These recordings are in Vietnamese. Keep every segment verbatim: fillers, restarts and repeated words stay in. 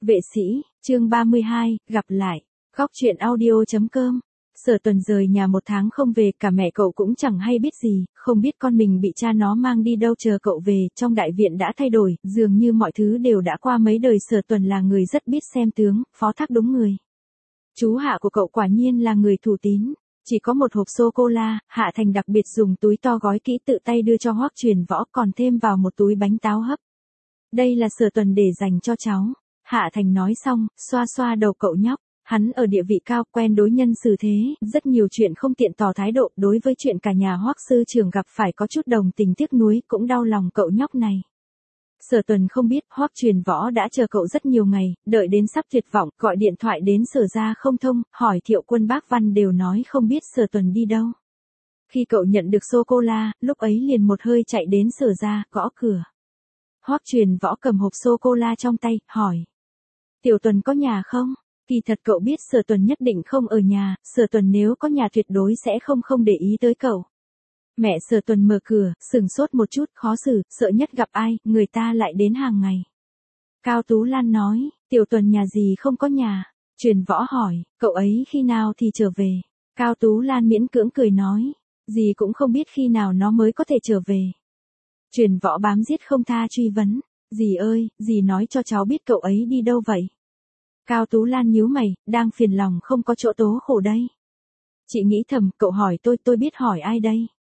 Vệ sĩ, chương ba mươi hai, gặp lại. Góc truyện audio chấm com. Sở Tuần rời nhà một tháng không về, cả mẹ cậu cũng chẳng hay biết gì, không biết con mình bị cha nó mang đi đâu. Chờ cậu về, trong đại viện đã thay đổi, dường như mọi thứ đều đã qua mấy đời. Sở Tuần là người rất biết xem tướng, phó thác đúng người. Chú Hạ của cậu quả nhiên là người thủ tín. Chỉ có một hộp sô-cô-la, Hạ Thành đặc biệt dùng túi to gói kỹ tự tay đưa cho Hoắc Truyền Võ, còn thêm vào một túi bánh táo hấp. Đây là Sở Tuần để dành cho cháu. Hạ Thành nói xong, xoa xoa đầu cậu nhóc. Hắn ở địa vị cao, quen đối nhân xử thế, rất nhiều chuyện không tiện tỏ thái độ. Đối với chuyện cả nhà Hoắc sư trưởng gặp phải có chút đồng tình tiếc nuối, cũng đau lòng cậu nhóc này. Sở Tuần không biết, Hoắc Truyền Võ đã chờ cậu rất nhiều ngày, đợi đến sắp tuyệt vọng, gọi điện thoại đến Sở gia không thông, hỏi Thiệu Quân Bác Văn đều nói không biết Sở Tuần đi đâu. Khi cậu nhận được sô-cô-la, lúc ấy liền một hơi chạy đến Sở gia, gõ cửa. Hoắc Truyền Võ cầm hộp sô-cô-la trong tay, hỏi. Tiểu Tuần có nhà không? Kỳ thật cậu biết Sở Tuần nhất định không ở nhà, Sở Tuần nếu có nhà tuyệt đối sẽ không không để ý tới cậu. Mẹ Sở Tuần mở cửa, sừng sốt một chút, khó xử, sợ nhất gặp ai, người ta lại đến hàng ngày. Cao Tú Lan nói, Tiểu Tuần nhà gì không có nhà. Truyền Võ hỏi, cậu ấy khi nào thì trở về? Cao Tú Lan miễn cưỡng cười nói, dì cũng không biết khi nào nó mới có thể trở về. Truyền Võ bám giết không tha truy vấn, dì ơi, dì nói cho cháu biết cậu ấy đi đâu vậy? Cao Tú Lan nhíu mày, đang phiền lòng không có chỗ tố khổ đây. Chị nghĩ thầm, cậu hỏi tôi, tôi biết hỏi ai đây?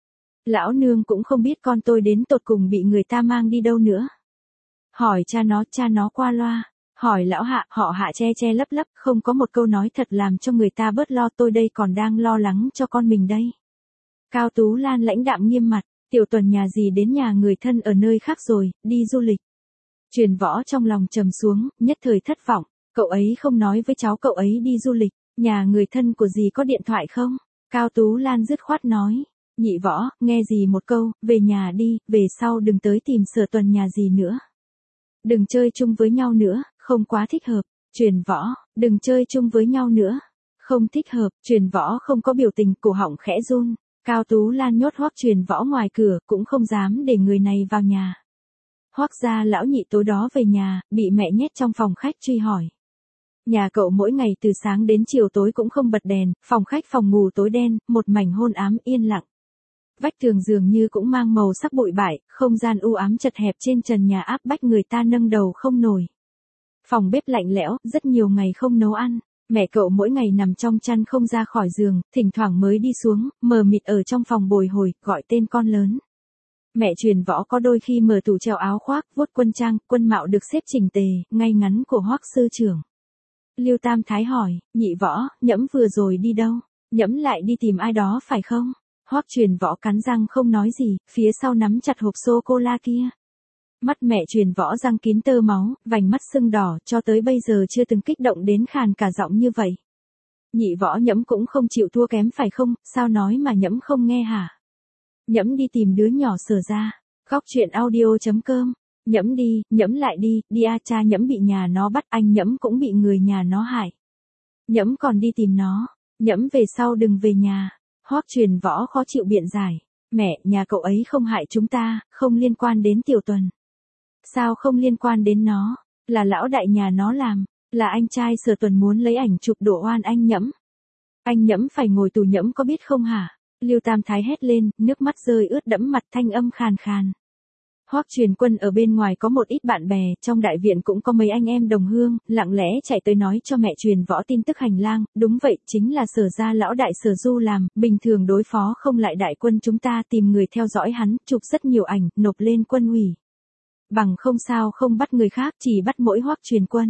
Lão nương cũng không biết con tôi đến tột cùng bị người ta mang đi đâu nữa. Hỏi cha nó, cha nó qua loa. Hỏi lão Hạ, họ Hạ che che lấp lấp, không có một câu nói thật làm cho người ta bớt lo. Tôi đây còn đang lo lắng cho con mình đây. Cao Tú Lan lãnh đạm nghiêm mặt, Tiểu Tuần nhà gì đến nhà người thân ở nơi khác rồi, đi du lịch. Truyền Võ trong lòng trầm xuống, nhất thời thất vọng. Cậu ấy không nói với cháu cậu ấy đi du lịch, nhà người thân của dì có điện thoại không? Cao Tú Lan dứt khoát nói. Nhị Võ, nghe dì một câu, về nhà đi, về sau đừng tới tìm Sở Tuần nhà dì nữa. Đừng chơi chung với nhau nữa, không quá thích hợp. Truyền Võ, đừng chơi chung với nhau nữa. Không thích hợp, Truyền Võ không có biểu tình, cổ họng khẽ run. Cao Tú Lan nhốt Hoắc Truyền Võ ngoài cửa, cũng không dám để người này vào nhà. Hoắc gia lão nhị tối đó về nhà, bị mẹ nhét trong phòng khách truy hỏi. Nhà cậu mỗi ngày từ sáng đến chiều tối cũng không bật đèn, phòng khách phòng ngủ tối đen, một mảnh hôn ám yên lặng. Vách tường dường như cũng mang màu sắc bụi bại, không gian u ám chật hẹp trên trần nhà áp bách người ta nâng đầu không nổi. Phòng bếp lạnh lẽo, rất nhiều ngày không nấu ăn. Mẹ cậu mỗi ngày nằm trong chăn không ra khỏi giường, thỉnh thoảng mới đi xuống, mờ mịt ở trong phòng bồi hồi, gọi tên con lớn. Mẹ Truyền Võ có đôi khi mở tủ treo áo khoác, vuốt quân trang, quân mạo được xếp chỉnh tề, ngay ngắn của Hoắc sư trưởng. Lưu Tam Thái hỏi, Nhị Võ, Nhẫm vừa rồi đi đâu? Nhẫm lại đi tìm ai đó phải không? Hoắc Truyền Võ cắn răng không nói gì, phía sau nắm chặt hộp sô-cô-la kia. Mắt mẹ Truyền Võ răng kín tơ máu, vành mắt sưng đỏ, cho tới bây giờ chưa từng kích động đến khàn cả giọng như vậy. Nhị Võ, Nhẫm cũng không chịu thua kém phải không, sao nói mà Nhẫm không nghe hả? Nhẫm đi tìm đứa nhỏ Sở ra. Góc truyện audio chấm com. Nhẫm đi, Nhẫm lại đi, đi a cha Nhẫm bị nhà nó bắt, anh Nhẫm cũng bị người nhà nó hại. Nhẫm còn đi tìm nó, Nhẫm về sau đừng về nhà. Hoắc Truyền Võ khó chịu biện giải, mẹ, nhà cậu ấy không hại chúng ta, không liên quan đến Tiểu Tuần. Sao không liên quan đến nó, là lão đại nhà nó làm, là anh trai Sở Tuần muốn lấy ảnh chụp đổ oan anh Nhẫm. Anh Nhẫm phải ngồi tù Nhẫm có biết không hả? Lưu Tam Thái hét lên, nước mắt rơi ướt đẫm mặt, thanh âm khàn khàn. Hoắc Truyền Quân ở bên ngoài có một ít bạn bè, trong đại viện cũng có mấy anh em đồng hương, lặng lẽ chạy tới nói cho mẹ Truyền Võ tin tức hành lang, đúng vậy, chính là Sở gia lão đại Sở Du làm, bình thường đối phó không lại đại quân chúng ta tìm người theo dõi hắn, chụp rất nhiều ảnh, nộp lên quân ủy. Bằng không sao không bắt người khác, chỉ bắt mỗi Hoắc Truyền Quân.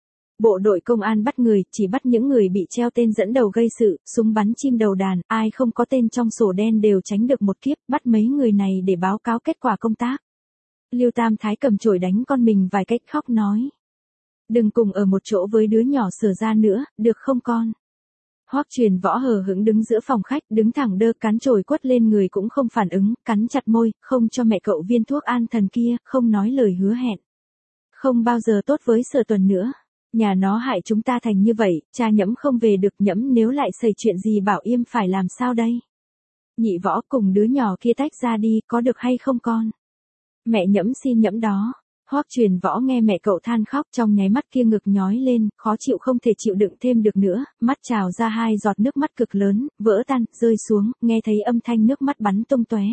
Bộ đội công an bắt người, chỉ bắt những người bị treo tên dẫn đầu gây sự, súng bắn chim đầu đàn, ai không có tên trong sổ đen đều tránh được một kiếp, bắt mấy người này để báo cáo kết quả công tác. Lưu Tam Thái cầm chổi đánh con mình vài cách khóc nói. Đừng cùng ở một chỗ với đứa nhỏ Sở ra nữa, được không con? Hoắc Truyền Võ hờ hững đứng giữa phòng khách, đứng thẳng đơ, cắn chổi quất lên người cũng không phản ứng, cắn chặt môi, không cho mẹ cậu viên thuốc an thần kia, không nói lời hứa hẹn. Không bao giờ tốt với Sở Tuần nữa. Nhà nó hại chúng ta thành như vậy, cha Nhẫm không về được, Nhẫm nếu lại xảy chuyện gì bảo Yêm phải làm sao đây? Nhị Võ cùng đứa nhỏ kia tách ra đi, có được hay không con? Mẹ Nhẫm xin Nhẫm đó. Hoắc Truyền Võ nghe mẹ cậu than khóc, trong nháy mắt kia ngực nhói lên, khó chịu không thể chịu đựng thêm được nữa, mắt trào ra hai giọt nước mắt cực lớn, vỡ tan, rơi xuống, nghe thấy âm thanh nước mắt bắn tung tóe.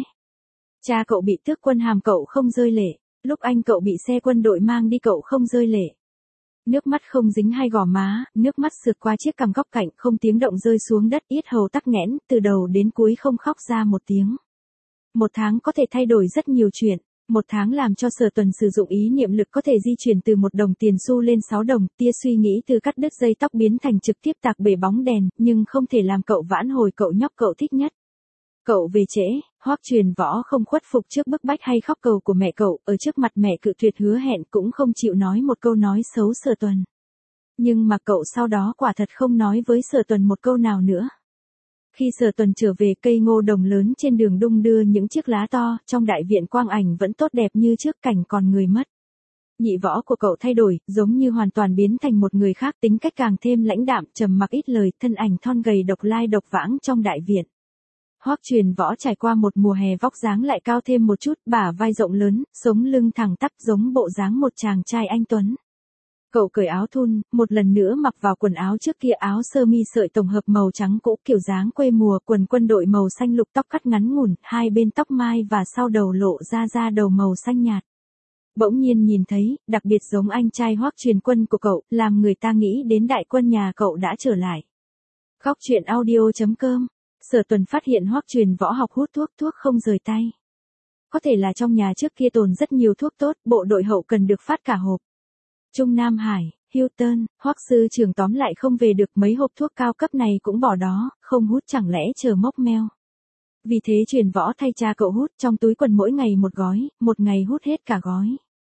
Cha cậu bị tước quân hàm cậu không rơi lệ, lúc anh cậu bị xe quân đội mang đi cậu không rơi lệ. Nước mắt không dính hai gò má, nước mắt sượt qua chiếc cằm góc cạnh, không tiếng động rơi xuống đất, yết hầu tắc nghẽn, từ đầu đến cuối không khóc ra một tiếng. Một tháng có thể thay đổi rất nhiều chuyện. Một tháng làm cho Sở Tuần sử dụng ý niệm lực có thể di chuyển từ một đồng tiền xu lên sáu đồng, tia suy nghĩ từ cắt đứt dây tóc biến thành trực tiếp tạc bể bóng đèn, nhưng không thể làm cậu vãn hồi cậu nhóc cậu thích nhất. Cậu về trễ, Hoắc Truyền Võ không khuất phục trước bức bách hay khóc cầu của mẹ cậu, ở trước mặt mẹ cự tuyệt hứa hẹn cũng không chịu nói một câu nói xấu Sở Tuần. Nhưng mà cậu sau đó quả thật không nói với Sở Tuần một câu nào nữa. Khi Sở Tuần trở về, cây ngô đồng lớn trên đường đung đưa những chiếc lá to, trong đại viện quang ảnh vẫn tốt đẹp như trước, cảnh còn người mất. Nhị Võ của cậu thay đổi, giống như hoàn toàn biến thành một người khác, tính cách càng thêm lãnh đạm, trầm mặc ít lời, thân ảnh thon gầy độc lai độc vãng trong đại viện. Hoắc Truyền Võ trải qua một mùa hè vóc dáng lại cao thêm một chút, bả vai rộng lớn, sống lưng thẳng tắp giống bộ dáng một chàng trai anh tuấn. Cậu cởi áo thun, một lần nữa mặc vào quần áo trước kia, áo sơ mi sợi tổng hợp màu trắng cũ kiểu dáng quê mùa, quần quân đội màu xanh lục, tóc cắt ngắn ngủn, hai bên tóc mai và sau đầu lộ ra da đầu màu xanh nhạt. Bỗng nhiên nhìn thấy, đặc biệt giống anh trai Hoắc Truyền Quân của cậu, làm người ta nghĩ đến đại quân nhà cậu đã trở lại. Khóc chuyện audio chấm com. Sở Tuần phát hiện Hoắc Truyền Võ học hút thuốc, thuốc không rời tay. Có thể là trong nhà trước kia tồn rất nhiều thuốc tốt, bộ đội hậu cần được phát cả hộp. Trung Nam Hải, Hilton, Hoắc sư trưởng tóm lại không về được, mấy hộp thuốc cao cấp này cũng bỏ đó, không hút chẳng lẽ chờ mốc meo. Vì thế Truyền Võ thay cha cậu hút, trong túi quần mỗi ngày một gói, một ngày hút hết cả gói.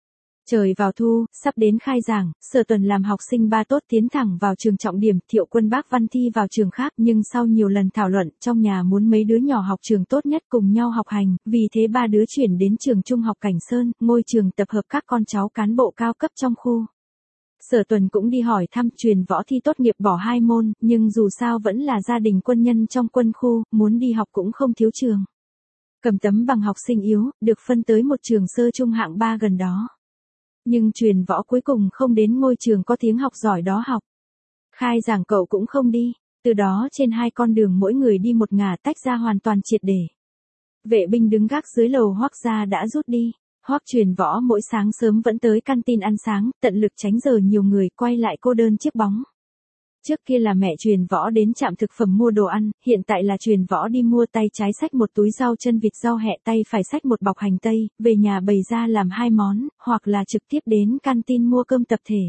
Trời vào thu, sắp đến khai giảng, Sở Tuần làm học sinh ba tốt tiến thẳng vào trường trọng điểm, Thiệu Quân Bác Văn thi vào trường khác, nhưng sau nhiều lần thảo luận, trong nhà muốn mấy đứa nhỏ học trường tốt nhất cùng nhau học hành, vì thế ba đứa chuyển đến trường trung học Cảnh Sơn, ngôi trường tập hợp các con cháu cán bộ cao cấp trong khu. Sở Tuần cũng đi hỏi thăm, Truyền Võ thi tốt nghiệp bỏ hai môn, nhưng dù sao vẫn là gia đình quân nhân trong quân khu, muốn đi học cũng không thiếu trường. Cầm tấm bằng học sinh yếu, được phân tới một trường sơ trung hạng ba gần đó. Nhưng Truyền Võ cuối cùng không đến ngôi trường có tiếng học giỏi đó học. Khai giảng cậu cũng không đi, từ đó trên hai con đường mỗi người đi một ngả, tách ra hoàn toàn triệt để. Vệ binh đứng gác dưới lầu Hoắc gia đã rút đi. Hoắc Truyền Võ mỗi sáng sớm vẫn tới canteen ăn sáng, tận lực tránh giờ nhiều người, quay lại cô đơn chiếc bóng. Trước kia là mẹ Truyền Võ đến trạm thực phẩm mua đồ ăn, hiện tại là Truyền Võ đi mua, tay trái xách một túi rau chân vịt rau hẹ, tay phải xách một bọc hành tây, về nhà bày ra làm hai món, hoặc là trực tiếp đến canteen mua cơm tập thể.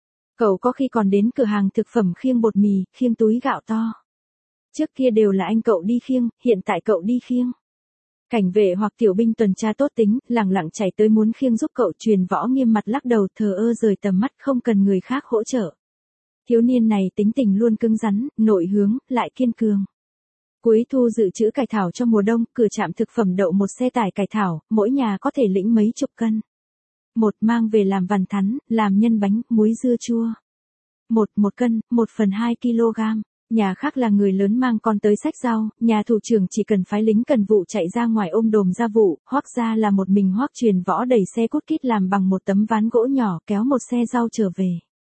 Cậu có khi còn đến cửa hàng thực phẩm khiêng bột mì, khiêng túi gạo to. Trước kia đều là anh cậu đi khiêng, hiện tại cậu đi khiêng. Cảnh vệ hoặc tiểu binh tuần tra tốt tính, lẳng lặng chạy tới muốn khiêng giúp cậu, Truyền Võ nghiêm mặt lắc đầu, thờ ơ rời tầm mắt, không cần người khác hỗ trợ. Thiếu niên này tính tình luôn cứng rắn, nội hướng, lại kiên cường. Cuối thu dự trữ cải thảo cho mùa đông, cửa trạm thực phẩm đậu một xe tải cải thảo, mỗi nhà có thể lĩnh mấy chục cân. Một mang về làm vằn thắn, làm nhân bánh, muối dưa chua. Một một cân, một phần hai kg. Nhà khác là người lớn mang con tới xách rau, nhà thủ trưởng chỉ cần phái lính cần vụ chạy ra ngoài ôm đồm gia vụ, Hoắc gia là một mình Hoắc Truyền Võ đẩy xe cút kít làm bằng một tấm ván gỗ nhỏ, kéo một xe rau trở về.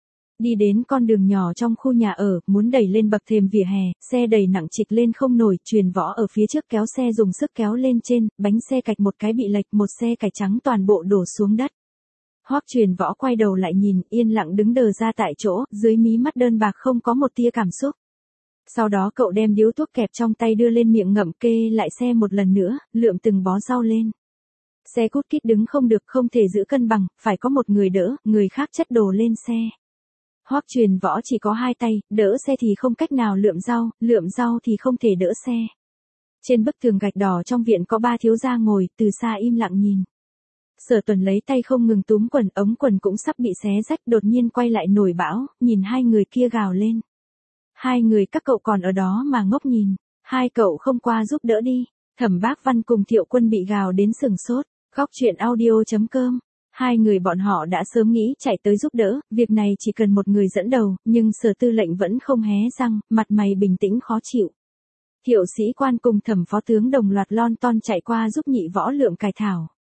Đi đến con đường nhỏ trong khu nhà ở, muốn đẩy lên bậc thềm vỉa hè, xe đẩy nặng trịch lên không nổi, Truyền Võ ở phía trước kéo xe dùng sức kéo lên trên, bánh xe cạch một cái bị lệch, một xe cải trắng toàn bộ đổ xuống đất. Hoắc Truyền Võ quay đầu lại nhìn, yên lặng đứng đờ ra tại chỗ, dưới mí mắt đơn bạc không có một tia cảm xúc. Sau đó cậu đem điếu thuốc kẹp trong tay đưa lên miệng ngậm, kê lại xe một lần nữa, lượm từng bó rau lên. Xe cút kít đứng không được, không thể giữ cân bằng, phải có một người đỡ, người khác chất đồ lên xe. Hoắc Truyền Võ chỉ có hai tay, đỡ xe thì không cách nào lượm rau, lượm rau thì không thể đỡ xe. Trên bức tường gạch đỏ trong viện có ba thiếu gia ngồi, từ xa im lặng nhìn. Sở Tuần lấy tay không ngừng túm quần, ống quần cũng sắp bị xé rách, đột nhiên quay lại nổi bão, nhìn hai người kia gào lên. Hai người các cậu còn ở đó mà ngốc nhìn, hai cậu không qua giúp đỡ đi. Thẩm Bác Văn cùng Thiệu Quân bị gào đến sừng sốt. Khóc chuyện audio chấm com. Hai người bọn họ đã sớm nghĩ chạy tới giúp đỡ, việc này chỉ cần một người dẫn đầu, nhưng Sở Tư lệnh vẫn không hé răng, mặt mày bình tĩnh khó chịu. Thiệu sĩ quan cùng Thẩm phó tướng đồng loạt lon ton chạy qua giúp Nhị Võ lượm cải thảo.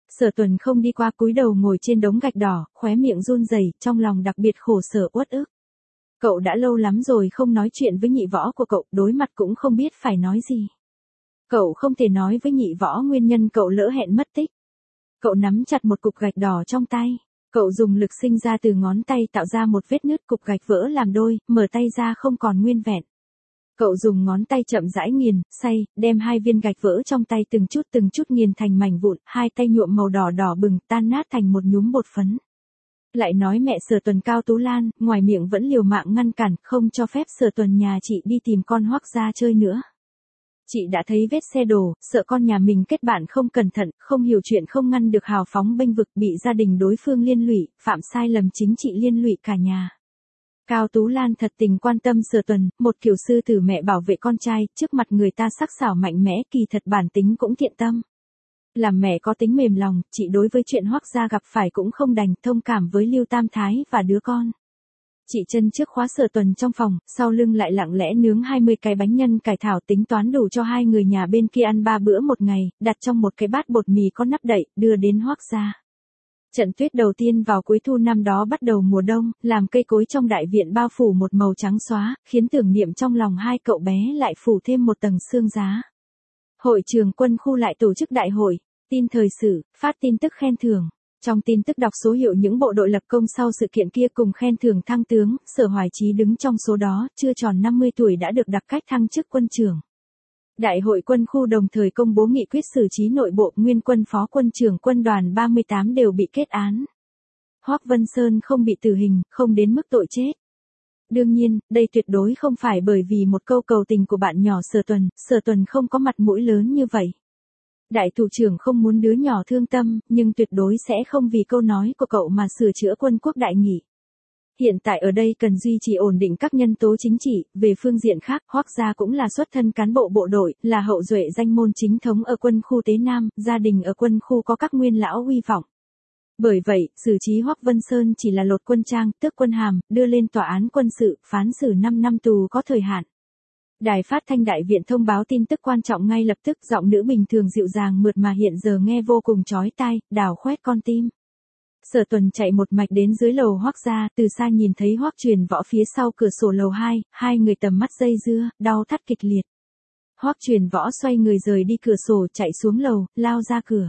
Sở Tuần không đi qua, cúi đầu ngồi trên đống gạch đỏ, khóe miệng run rẩy, trong lòng đặc biệt khổ sở uất ức. Cậu đã lâu lắm rồi không nói chuyện với nhị võ của cậu, đối mặt cũng không biết phải nói gì. Cậu không thể nói với nhị võ nguyên nhân cậu lỡ hẹn mất tích. Cậu nắm chặt một cục gạch đỏ trong tay. Cậu dùng lực sinh ra từ ngón tay tạo ra một vết nứt, cục gạch vỡ làm đôi, mở tay ra không còn nguyên vẹn. Cậu dùng ngón tay chậm rãi nghiền, xay, đem hai viên gạch vỡ trong tay từng chút từng chút nghiền thành mảnh vụn, hai tay nhuộm màu đỏ đỏ bừng, tan nát thành một nhúm bột phấn. Lại nói mẹ Sở Tuần Cao Tú Lan, ngoài miệng vẫn liều mạng ngăn cản, không cho phép Sở Tuần nhà chị đi tìm con Hoắc gia chơi nữa. Chị đã thấy vết xe đổ, sợ con nhà mình kết bạn không cẩn thận, không hiểu chuyện, không ngăn được hào phóng bênh vực, bị gia đình đối phương liên lụy, phạm sai lầm chính trị liên lụy cả nhà. Cao Tú Lan thật tình quan tâm Sở Tuần, một kiểu sư tử mẹ bảo vệ con trai, trước mặt người ta sắc sảo mạnh mẽ, kỳ thật bản tính cũng thiện tâm. Làm mẹ có tính mềm lòng, chị đối với chuyện Hoắc gia gặp phải cũng không đành, thông cảm với Lưu Tam Thái và đứa con. Chị chân trước khóa Sở Tuần trong phòng, sau lưng lại lặng lẽ nướng hai mươi cái bánh nhân cải thảo, tính toán đủ cho hai người nhà bên kia ăn ba bữa một ngày, đặt trong một cái bát bột mì có nắp đậy, đưa đến Hoắc gia. Trận tuyết đầu tiên vào cuối thu năm đó bắt đầu mùa đông, làm cây cối trong đại viện bao phủ một màu trắng xóa, khiến tưởng niệm trong lòng hai cậu bé lại phủ thêm một tầng sương giá. Hội trường quân khu lại tổ chức đại hội, tin thời sự, phát tin tức khen thưởng. Trong tin tức đọc số hiệu những bộ đội lập công sau sự kiện kia cùng khen thưởng thăng tướng, Sở Hoài Chí đứng trong số đó, chưa tròn năm mươi tuổi đã được đặc cách thăng chức quân trưởng. Đại hội quân khu đồng thời công bố nghị quyết xử trí nội bộ, nguyên quân phó quân trưởng quân đoàn ba mươi tám đều bị kết án. Hoắc Vân Sơn không bị tử hình, không đến mức tội chết. Đương nhiên, đây tuyệt đối không phải bởi vì một câu cầu tình của bạn nhỏ Sở Tuần, Sở Tuần không có mặt mũi lớn như vậy. Đại thủ trưởng không muốn đứa nhỏ thương tâm, nhưng tuyệt đối sẽ không vì câu nói của cậu mà sửa chữa quân quốc đại nghị. Hiện tại ở đây cần duy trì ổn định các nhân tố chính trị, về phương diện khác, Hoắc gia cũng là xuất thân cán bộ bộ đội, là hậu duệ danh môn chính thống ở quân khu Tế Nam, gia đình ở quân khu có các nguyên lão uy vọng. Bởi vậy, xử trí Hoắc Vân Sơn chỉ là lột quân trang, tước quân hàm, đưa lên tòa án quân sự, phán xử năm năm tù có thời hạn. Đài phát thanh đại viện thông báo tin tức quan trọng ngay lập tức, giọng nữ bình thường dịu dàng mượt mà hiện giờ nghe vô cùng chói tai, đào khoét con tim. Sở Tuần chạy một mạch đến dưới lầu Hoắc gia, từ xa nhìn thấy Hoắc Truyền Võ phía sau cửa sổ lầu hai, hai người tầm mắt dây dưa, đau thắt kịch liệt. Hoắc Truyền Võ xoay người rời đi cửa sổ, chạy xuống lầu, lao ra cửa.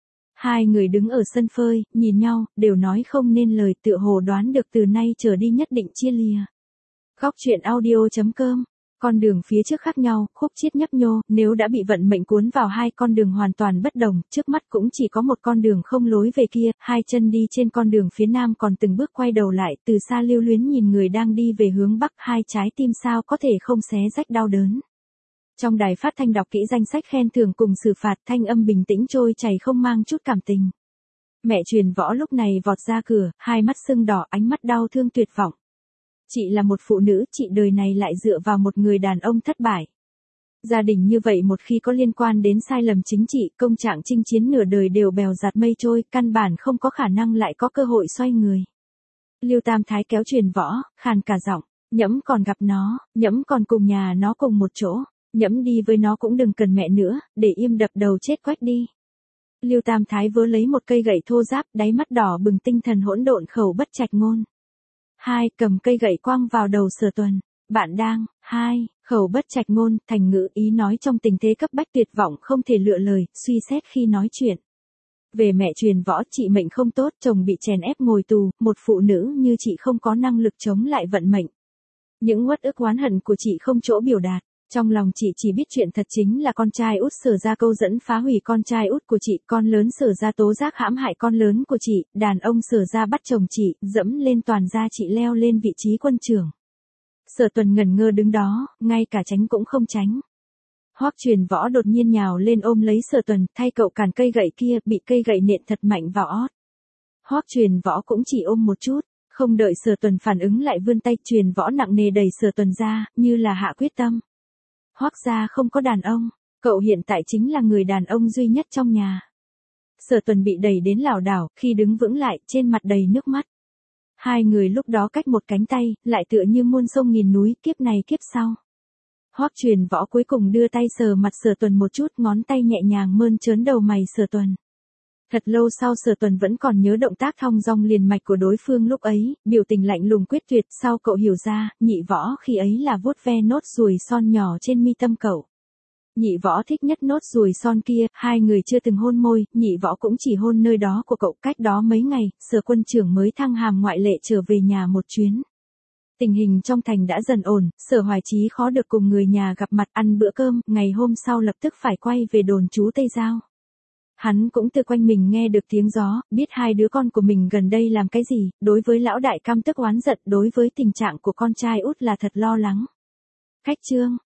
Hai người đứng ở sân phơi, nhìn nhau, đều nói không nên lời, tựa hồ đoán được từ nay trở đi nhất định chia lìa. Góc truyện audio chấm com. Con đường phía trước khác nhau, khúc chiết nhấp nhô, nếu đã bị vận mệnh cuốn vào hai con đường hoàn toàn bất đồng, trước mắt cũng chỉ có một con đường không lối về kia, hai chân đi trên con đường phía nam còn từng bước quay đầu lại, từ xa lưu luyến nhìn người đang đi về hướng bắc, hai trái tim sao có thể không xé rách đau đớn. Trong đài phát thanh đọc kỹ danh sách khen thưởng cùng xử phạt, thanh âm bình tĩnh trôi chảy không mang chút cảm tình. Mẹ Truyền Võ lúc này vọt ra cửa, hai mắt sưng đỏ, ánh mắt đau thương tuyệt vọng. Chị là một phụ nữ, chị đời này lại dựa vào một người đàn ông thất bại. Gia đình như vậy một khi có liên quan đến sai lầm chính trị, công trạng chinh chiến nửa đời đều bèo dạt mây trôi, căn bản không có khả năng lại có cơ hội xoay người. Lưu Tam Thái kéo Truyền Võ, khàn cả giọng, nhẫm còn gặp nó, nhẫm còn cùng nhà nó cùng một chỗ, nhẫm đi với nó cũng đừng cần mẹ nữa, để im đập đầu chết quách đi. Lưu Tam Thái vớ lấy một cây gậy thô ráp, đáy mắt đỏ bừng, tinh thần hỗn độn, khẩu bất trạch ngôn. Hai, cầm cây gậy quăng vào đầu Sở Tuần. Bạn đang, hai, khẩu bất trạch ngôn, thành ngữ ý nói trong tình thế cấp bách tuyệt vọng không thể lựa lời, suy xét khi nói chuyện. Về mẹ Truyền Võ, chị mệnh không tốt, chồng bị chèn ép ngồi tù, một phụ nữ như chị không có năng lực chống lại vận mệnh. Những uất ức oán hận của chị không chỗ biểu đạt. Trong lòng chị chỉ biết chuyện thật chính là con trai út Sở gia câu dẫn phá hủy con trai út của chị, con lớn Sở gia tố giác hãm hại con lớn của chị, đàn ông Sở gia bắt chồng chị, dẫm lên toàn gia chị leo lên vị trí quân trưởng. Sở Tuần ngẩn ngơ đứng đó, ngay cả tránh cũng không tránh. Hoắc Truyền Võ đột nhiên nhào lên ôm lấy Sở Tuần, thay cậu cản cây gậy kia, bị cây gậy nện thật mạnh vào ót. Hoắc Truyền Võ cũng chỉ ôm một chút, không đợi Sở Tuần phản ứng lại vươn tay, Truyền Võ nặng nề đẩy Sở Tuần ra, như là hạ quyết tâm. Hoắc gia không có đàn ông, cậu hiện tại chính là người đàn ông duy nhất trong nhà. Sở Tuần bị đẩy đến lảo đảo, khi đứng vững lại, trên mặt đầy nước mắt. Hai người lúc đó cách một cánh tay, lại tựa như muôn sông nghìn núi, kiếp này kiếp sau. Hoắc Truyền Võ cuối cùng đưa tay sờ mặt Sở Tuần một chút, ngón tay nhẹ nhàng mơn trớn đầu mày Sở Tuần. Thật lâu sau Sở Tuần vẫn còn nhớ động tác thong dong liền mạch của đối phương lúc ấy, biểu tình lạnh lùng quyết tuyệt, sau cậu hiểu ra, Nhị Võ khi ấy là vuốt ve nốt ruồi son nhỏ trên mi tâm cậu. Nhị Võ thích nhất nốt ruồi son kia, hai người chưa từng hôn môi, Nhị Võ cũng chỉ hôn nơi đó của cậu. Cách đó mấy ngày, Sở quân trưởng mới thăng hàm ngoại lệ trở về nhà một chuyến. Tình hình trong thành đã dần ổn, Sở Hoài Chí khó được cùng người nhà gặp mặt ăn bữa cơm, ngày hôm sau lập tức phải quay về đồn trú Tây Giao. Hắn cũng từ quanh mình nghe được tiếng gió, biết hai đứa con của mình gần đây làm cái gì, đối với lão đại căm tức oán giận, đối với tình trạng của con trai út là thật lo lắng. Khách Trương